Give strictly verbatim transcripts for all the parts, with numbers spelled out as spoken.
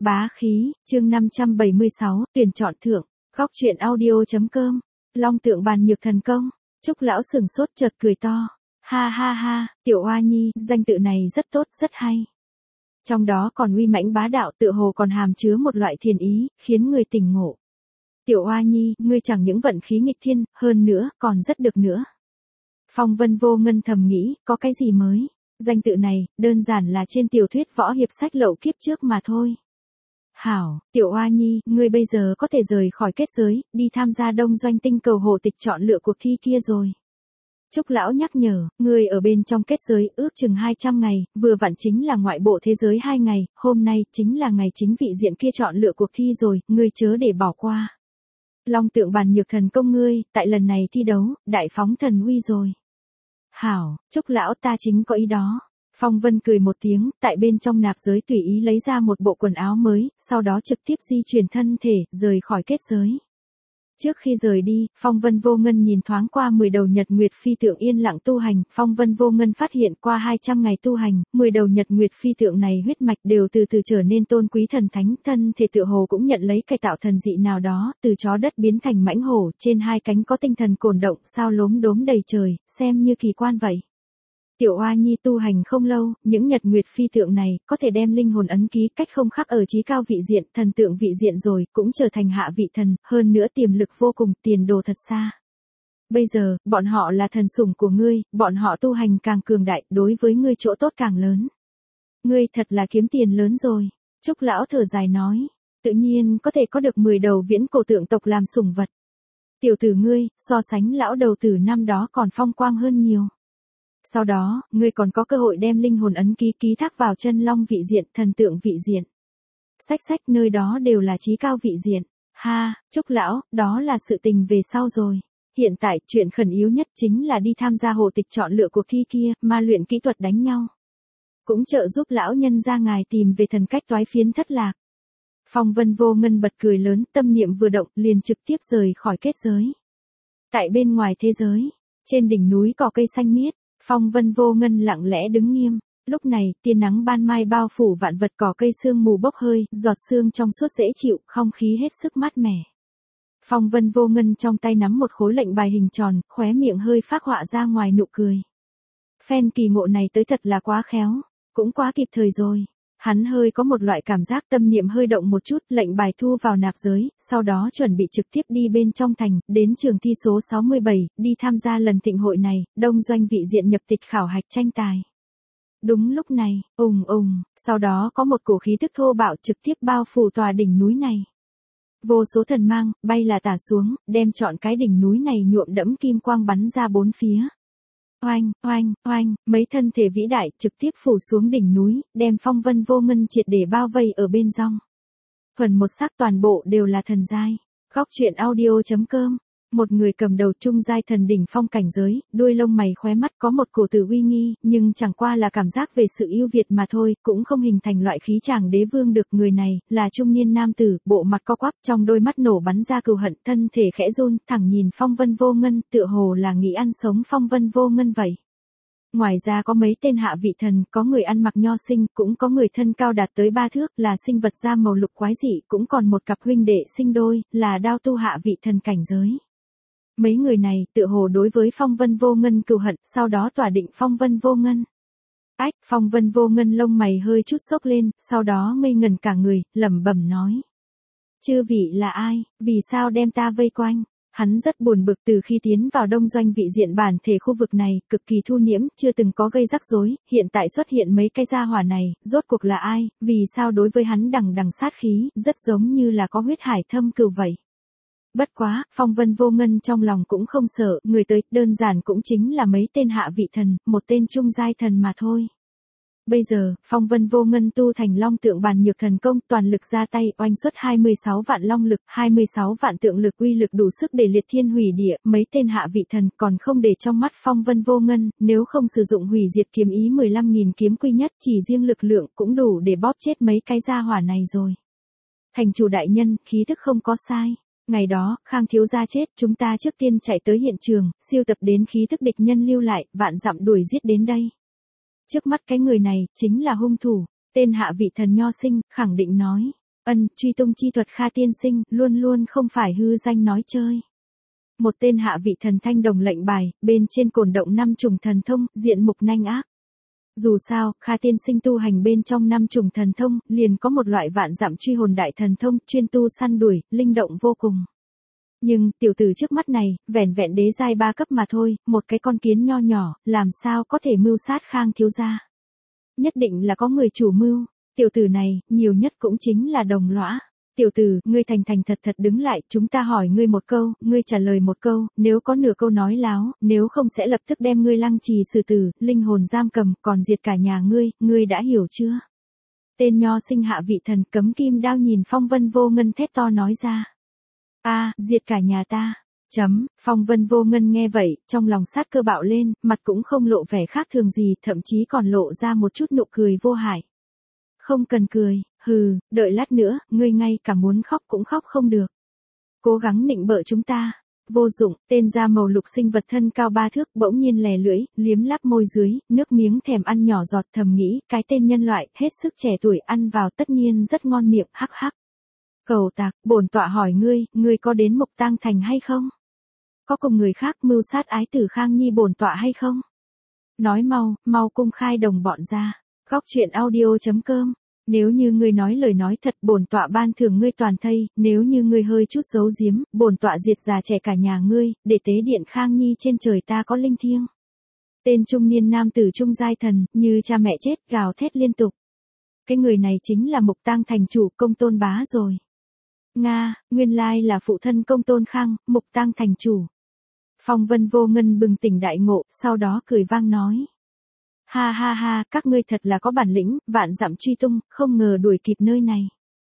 Bá khí, chương năm trăm bảy mươi sáu, tuyển chọn thưởng, góc truyện audio.com, Long tượng bàn nhược thần công. Trúc lão sừng sốt chợt cười to. Ha ha ha, Tiểu Oa Nhi, danh tự này rất tốt, rất hay. Trong đó còn uy mãnh bá đạo, tựa hồ còn hàm chứa một loại thiền ý, khiến người tỉnh ngộ. Tiểu Oa Nhi, ngươi chẳng những vận khí nghịch thiên, hơn nữa, còn rất được nữa. Phong Vân Vô Ngân thầm nghĩ, có cái gì mới? Danh tự này, đơn giản là trên tiểu thuyết võ hiệp sách lậu kiếp trước mà thôi. Hảo, Tiểu Oa Nhi, ngươi bây giờ có thể rời khỏi kết giới, đi tham gia đông doanh tinh cầu hồ tịch chọn lựa cuộc thi kia rồi. Trúc lão nhắc nhở, ngươi ở bên trong kết giới ước chừng hai trăm ngày, vừa vặn chính là ngoại bộ thế giới hai ngày, hôm nay chính là ngày chính vị diện kia chọn lựa cuộc thi rồi, ngươi chớ để bỏ qua. Long tượng bàn nhược thần công ngươi, tại lần này thi đấu, đại phóng thần uy rồi. Hảo, Trúc lão ta chính có ý đó. Phong Vân cười một tiếng, tại bên trong nạp giới tùy ý lấy ra một bộ quần áo mới, sau đó trực tiếp di chuyển thân thể, rời khỏi kết giới. Trước khi rời đi, Phong Vân Vô Ngân nhìn thoáng qua mười đầu nhật nguyệt phi tượng yên lặng tu hành, Phong Vân Vô Ngân phát hiện qua hai trăm ngày tu hành, mười đầu nhật nguyệt phi tượng này huyết mạch đều từ từ trở nên tôn quý thần thánh, thân thể tựa hồ cũng nhận lấy cải tạo thần dị nào đó, từ chó đất biến thành mãnh hổ, trên hai cánh có tinh thần cổn động, sao lốm đốm đầy trời, xem như kỳ quan vậy. Tiểu Oa Nhi tu hành không lâu, những nhật nguyệt phi tượng này có thể đem linh hồn ấn ký cách không khắc ở chí cao vị diện, thần tượng vị diện rồi, cũng trở thành hạ vị thần, hơn nữa tiềm lực vô cùng, tiền đồ thật xa. Bây giờ, bọn họ là thần sủng của ngươi, bọn họ tu hành càng cường đại, đối với ngươi chỗ tốt càng lớn. Ngươi thật là kiếm tiền lớn rồi. Trúc lão thở dài nói, tự nhiên có thể có được mười đầu viễn cổ tượng tộc làm sủng vật. Tiểu tử ngươi, so sánh lão đầu tử năm đó còn phong quang hơn nhiều. Sau đó, ngươi còn có cơ hội đem linh hồn ấn ký ký thác vào chân long vị diện, thần tượng vị diện. Sách sách nơi đó đều là chí cao vị diện. Ha, Trúc lão, đó là sự tình về sau rồi. Hiện tại, chuyện khẩn yếu nhất chính là đi tham gia hồ tịch chọn lựa cuộc thi kia, ma luyện kỹ thuật đánh nhau. Cũng trợ giúp lão nhân ra ngài tìm về thần cách toái phiến thất lạc. Phong Vân Vô Ngân bật cười lớn, tâm niệm vừa động, liền trực tiếp rời khỏi kết giới. Tại bên ngoài thế giới, trên đỉnh núi cỏ cây xanh miết. Phong Vân Vô Ngân lặng lẽ đứng nghiêm, lúc này, tia nắng ban mai bao phủ vạn vật cỏ cây sương mù bốc hơi, giọt sương trong suốt dễ chịu, không khí hết sức mát mẻ. Phong Vân Vô Ngân trong tay nắm một khối lệnh bài hình tròn, khóe miệng hơi phác họa ra ngoài nụ cười. Phen kỳ ngộ này tới thật là quá khéo, cũng quá kịp thời rồi. Hắn hơi có một loại cảm giác tâm niệm hơi động một chút, lệnh bài thu vào nạp giới, sau đó chuẩn bị trực tiếp đi bên trong thành, đến trường thi số sáu mươi bảy, đi tham gia lần thịnh hội này, đông doanh vị diện nhập tịch khảo hạch tranh tài. Đúng lúc này, ùng ùng, sau đó có một cổ khí tức thô bạo trực tiếp bao phủ tòa đỉnh núi này. Vô số thần mang, bay là tả xuống, đem trọn cái đỉnh núi này nhuộm đẫm kim quang bắn ra bốn phía. Oanh, oanh, oanh, mấy thân thể vĩ đại trực tiếp phủ xuống đỉnh núi, đem Phong Vân Vô Ngân triệt để bao vây ở bên trong. Thuần một sắc toàn bộ đều là thần giai. Góc truyện audio.com, một người cầm đầu trung giai thần đỉnh phong cảnh giới, đuôi lông mày khóe mắt có một cổ tử uy nghi, nhưng chẳng qua là cảm giác về sự ưu việt mà thôi, cũng không hình thành loại khí chàng đế vương được. Người này, là trung niên nam tử, bộ mặt co quắp, trong đôi mắt nổ bắn ra cừu hận, thân thể khẽ run, thẳng nhìn Phong Vân Vô Ngân, tựa hồ là nghĩ ăn sống Phong Vân Vô Ngân vậy. Ngoài ra có mấy tên hạ vị thần, có người ăn mặc nho sinh, cũng có người thân cao đạt tới ba thước, là sinh vật da màu lục quái dị, cũng còn một cặp huynh đệ sinh đôi, là đao tu hạ vị thần cảnh giới. Mấy người này, tựa hồ đối với Phong Vân Vô Ngân cừu hận, sau đó tỏa định Phong Vân Vô Ngân. Ách, Phong Vân Vô Ngân lông mày hơi chút sốc lên, sau đó ngây ngần cả người, lẩm bẩm nói. Chư vị là ai, vì sao đem ta vây quanh? Hắn rất buồn bực từ khi tiến vào đông doanh vị diện bản thể khu vực này, cực kỳ thu liễm, chưa từng có gây rắc rối, hiện tại xuất hiện mấy cái gia hỏa này, rốt cuộc là ai, vì sao đối với hắn đằng đằng sát khí, rất giống như là có huyết hải thâm cừu vậy. Bất quá, Phong Vân Vô Ngân trong lòng cũng không sợ, người tới, đơn giản cũng chính là mấy tên hạ vị thần, một tên trung giai thần mà thôi. Bây giờ, Phong Vân Vô Ngân tu thành long tượng bàn nhược thần công, toàn lực ra tay, oanh xuất hai mươi sáu vạn long lực, hai mươi sáu vạn tượng lực uy lực đủ sức để liệt thiên hủy địa, mấy tên hạ vị thần còn không để trong mắt Phong Vân Vô Ngân, nếu không sử dụng hủy diệt kiếm ý mười lăm nghìn kiếm quy nhất, chỉ riêng lực lượng cũng đủ để bóp chết mấy cái gia hỏa này rồi. Thành chủ đại nhân, khí thức không có sai. Ngày đó, Khang thiếu gia chết, chúng ta trước tiên chạy tới hiện trường, siêu tập đến khí thức địch nhân lưu lại, vạn dặm đuổi giết đến đây. Trước mắt cái người này, chính là hung thủ, tên hạ vị thần nho sinh, khẳng định nói. Ân, truy tung chi thuật Kha tiên sinh, luôn luôn không phải hư danh nói chơi. Một tên hạ vị thần thanh đồng lệnh bài, bên trên cổn động năm trùng thần thông, diện mục nanh ác. Dù sao, Kha tiên sinh tu hành bên trong năm trùng thần thông, liền có một loại vạn dặm truy hồn đại thần thông, chuyên tu săn đuổi, linh động vô cùng. Nhưng, tiểu tử trước mắt này, vẻn vẹn đế giai ba cấp mà thôi, một cái con kiến nho nhỏ, làm sao có thể mưu sát Khang thiếu gia. Nhất định là có người chủ mưu, tiểu tử này, nhiều nhất cũng chính là đồng lõa. Tiểu tử, ngươi thành thành thật thật đứng lại, chúng ta hỏi ngươi một câu, ngươi trả lời một câu, nếu có nửa câu nói láo, nếu không sẽ lập tức đem ngươi lăng trì xử tử, linh hồn giam cầm, còn diệt cả nhà ngươi, ngươi đã hiểu chưa? Tên nho sinh hạ vị thần cấm kim đao nhìn Phong Vân Vô Ngân thét to nói ra. A, diệt cả nhà ta. Chấm, Phong Vân Vô Ngân nghe vậy, trong lòng sát cơ bạo lên, mặt cũng không lộ vẻ khác thường gì, thậm chí còn lộ ra một chút nụ cười vô hại. Không cần cười, hừ, đợi lát nữa, ngươi ngay cả muốn khóc cũng khóc không được. Cố gắng nịnh bợ chúng ta. Vô dụng, tên da màu lục sinh vật thân cao ba thước bỗng nhiên lè lưỡi, liếm láp môi dưới, nước miếng thèm ăn nhỏ giọt thầm nghĩ, cái tên nhân loại, hết sức trẻ tuổi ăn vào tất nhiên rất ngon miệng, hắc hắc. Cầu tạc, bổn tọa hỏi ngươi, ngươi có đến Mộc Tang Thành hay không? Có cùng người khác mưu sát ái tử Khang Nhi bổn tọa hay không? Nói mau, mau cung khai đồng bọn ra. Góc truyện audio chấm com. Nếu như ngươi nói lời nói thật, bổn tọa ban thưởng ngươi toàn thây, nếu như ngươi hơi chút giấu giếm, bổn tọa diệt già trẻ cả nhà ngươi, để tế điện Khang Nhi trên trời ta có linh thiêng. Tên trung niên nam tử trung giai thần, như cha mẹ chết, gào thét liên tục. Cái người này chính là Mộc Tang thành chủ Công Tôn Bá rồi. Nga, nguyên lai là phụ thân Công Tôn Khang, Mộc Tang thành chủ. Phong Vân Vô Ngân bừng tỉnh đại ngộ, sau đó cười vang nói. Ha ha ha, các ngươi thật là có bản lĩnh, vạn dặm truy tung, không ngờ đuổi kịp nơi này.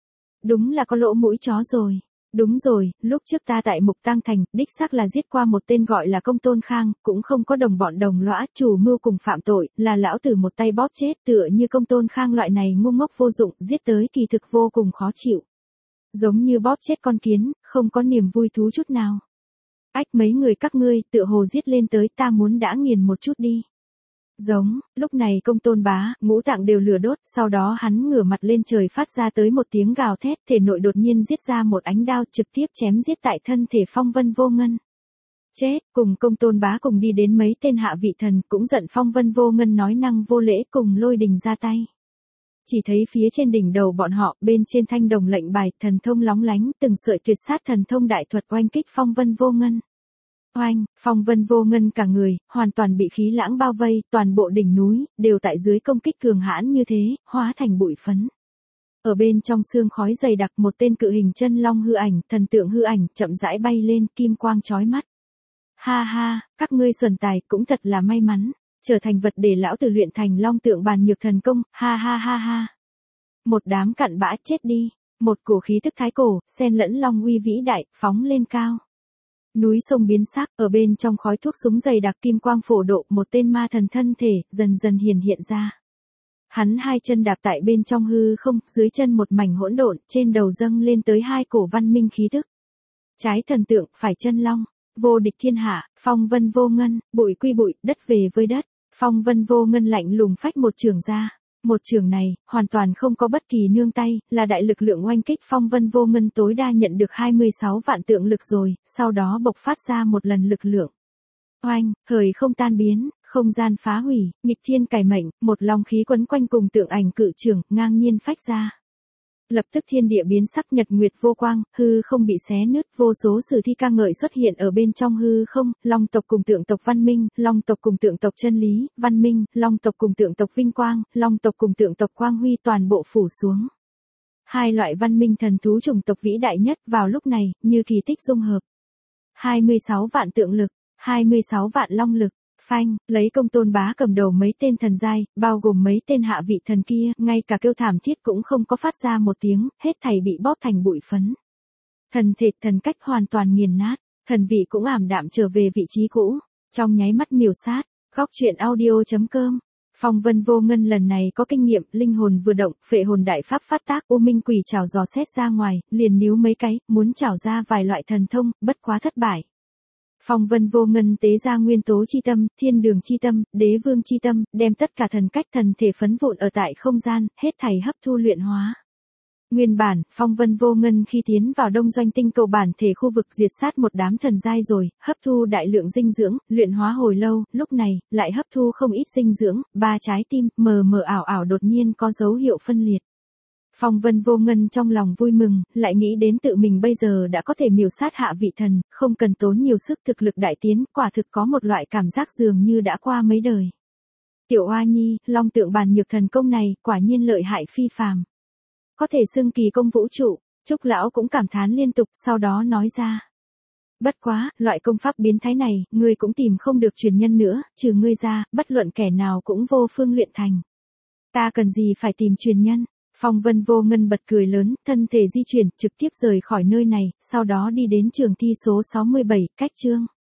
Đúng là có lỗ mũi chó rồi. Đúng rồi, lúc trước ta tại Mộc Tang Thành, đích xác là giết qua một tên gọi là Công Tôn Khang, cũng không có đồng bọn đồng lõa, chủ mưu cùng phạm tội, là lão tử một tay bóp chết, tựa như Công Tôn Khang loại này ngu ngốc vô dụng, giết tới kỳ thực vô cùng khó chịu. Giống như bóp chết con kiến, không có niềm vui thú chút nào. Ách mấy người các ngươi, tựa hồ giết lên tới ta muốn đã nghiền một chút đi. Giống, lúc này Công Tôn Bá, ngũ tạng đều lửa đốt, sau đó hắn ngửa mặt lên trời phát ra tới một tiếng gào thét, thể nội đột nhiên giết ra một ánh đao trực tiếp chém giết tại thân thể Phong Vân Vô Ngân. Chết, cùng Công Tôn Bá cùng đi đến mấy tên hạ vị thần, cũng giận Phong Vân Vô Ngân nói năng vô lễ cùng Lôi Đình ra tay. Chỉ thấy phía trên đỉnh đầu bọn họ, bên trên thanh đồng lệnh bài, thần thông lóng lánh, từng sợi tuyệt sát thần thông đại thuật oanh kích Phong Vân Vô Ngân. Oanh, Phong Vân Vô Ngân cả người, hoàn toàn bị khí lãng bao vây, toàn bộ đỉnh núi, đều tại dưới công kích cường hãn như thế, hóa thành bụi phấn. Ở bên trong xương khói dày đặc một tên cự hình chân long hư ảnh, thần tượng hư ảnh, chậm rãi bay lên, kim quang chói mắt. Ha ha, các ngươi xuẩn tài, cũng thật là may mắn, trở thành vật để lão tử luyện thành long tượng bàn nhược thần công, ha ha ha ha. Một đám cặn bã chết đi, một cổ khí tức thái cổ, xen lẫn long uy vĩ đại, phóng lên cao. Núi sông biến sắc, ở bên trong khói thuốc súng dày đặc kim quang phổ độ, một tên ma thần thân thể, dần dần hiển hiện ra. Hắn hai chân đạp tại bên trong hư không, dưới chân một mảnh hỗn độn, trên đầu dâng lên tới hai cổ văn minh khí tức. Trái thần tượng, phải chân long, vô địch thiên hạ, Phong Vân Vô Ngân, bụi quy bụi, đất về với đất. Phong Vân Vô Ngân lạnh lùng phách một trường ra. Một trường này, hoàn toàn không có bất kỳ nương tay, là đại lực lượng oanh kích Phong Vân Vô Ngân tối đa nhận được hai mươi sáu vạn tượng lực rồi, sau đó bộc phát ra một lần lực lượng. Oanh, hời không tan biến, không gian phá hủy, nghịch thiên cải mệnh, một long khí quấn quanh cùng tượng ảnh cự trường, ngang nhiên phách ra. Lập tức thiên địa biến sắc nhật nguyệt vô quang, hư không bị xé nứt, vô số sử thi ca ngợi xuất hiện ở bên trong hư không, long tộc cùng tượng tộc văn minh, long tộc cùng tượng tộc chân lý, văn minh, long tộc cùng tượng tộc vinh quang, long tộc cùng tượng tộc quang huy toàn bộ phủ xuống. Hai loại văn minh thần thú chủng tộc vĩ đại nhất vào lúc này, như kỳ tích dung hợp. hai mươi sáu vạn tượng lực, hai mươi sáu vạn long lực. Phanh, lấy Công Tôn Bá cầm đầu mấy tên thần giai, bao gồm mấy tên hạ vị thần kia, ngay cả kêu thảm thiết cũng không có phát ra một tiếng, hết thảy bị bóp thành bụi phấn. Thần thể, thần cách hoàn toàn nghiền nát, thần vị cũng ảm đạm trở về vị trí cũ, trong nháy mắt miểu sát. Góc truyện audio chấm com. Phong Vân Vô Ngân lần này có kinh nghiệm, linh hồn vừa động, phệ hồn đại pháp phát tác, U Minh Quỷ trảo dò xét ra ngoài, liền níu mấy cái, muốn trảo ra vài loại thần thông, bất quá thất bại. Phong Vân Vô Ngân tế ra nguyên tố chi tâm, thiên đường chi tâm, đế vương chi tâm, đem tất cả thần cách thần thể phấn vụn ở tại không gian, hết thảy hấp thu luyện hóa. Nguyên bản, phong vân vô ngân khi tiến vào đông doanh tinh cầu bản thể khu vực diệt sát một đám thần giai rồi, hấp thu đại lượng dinh dưỡng, luyện hóa hồi lâu, lúc này, lại hấp thu không ít dinh dưỡng, ba trái tim, mờ mờ ảo ảo đột nhiên có dấu hiệu phân liệt. Phong vân vô ngân trong lòng vui mừng, lại nghĩ đến tự mình bây giờ đã có thể miểu sát hạ vị thần, không cần tốn nhiều sức thực lực đại tiến, quả thực có một loại cảm giác dường như đã qua mấy đời. Tiểu Oa Nhi, long tượng bàn nhược thần công này, quả nhiên lợi hại phi phàm. Có thể xưng kỳ công vũ trụ, Trúc lão cũng cảm thán liên tục, sau đó nói ra. Bất quá, loại công pháp biến thái này, ngươi cũng tìm không được truyền nhân nữa, trừ ngươi ra, bất luận kẻ nào cũng vô phương luyện thành. Ta cần gì phải tìm truyền nhân? Phong vân vô ngân bật cười lớn, thân thể di chuyển, trực tiếp rời khỏi nơi này, sau đó đi đến trường thi số sáu mươi bảy, cách chương.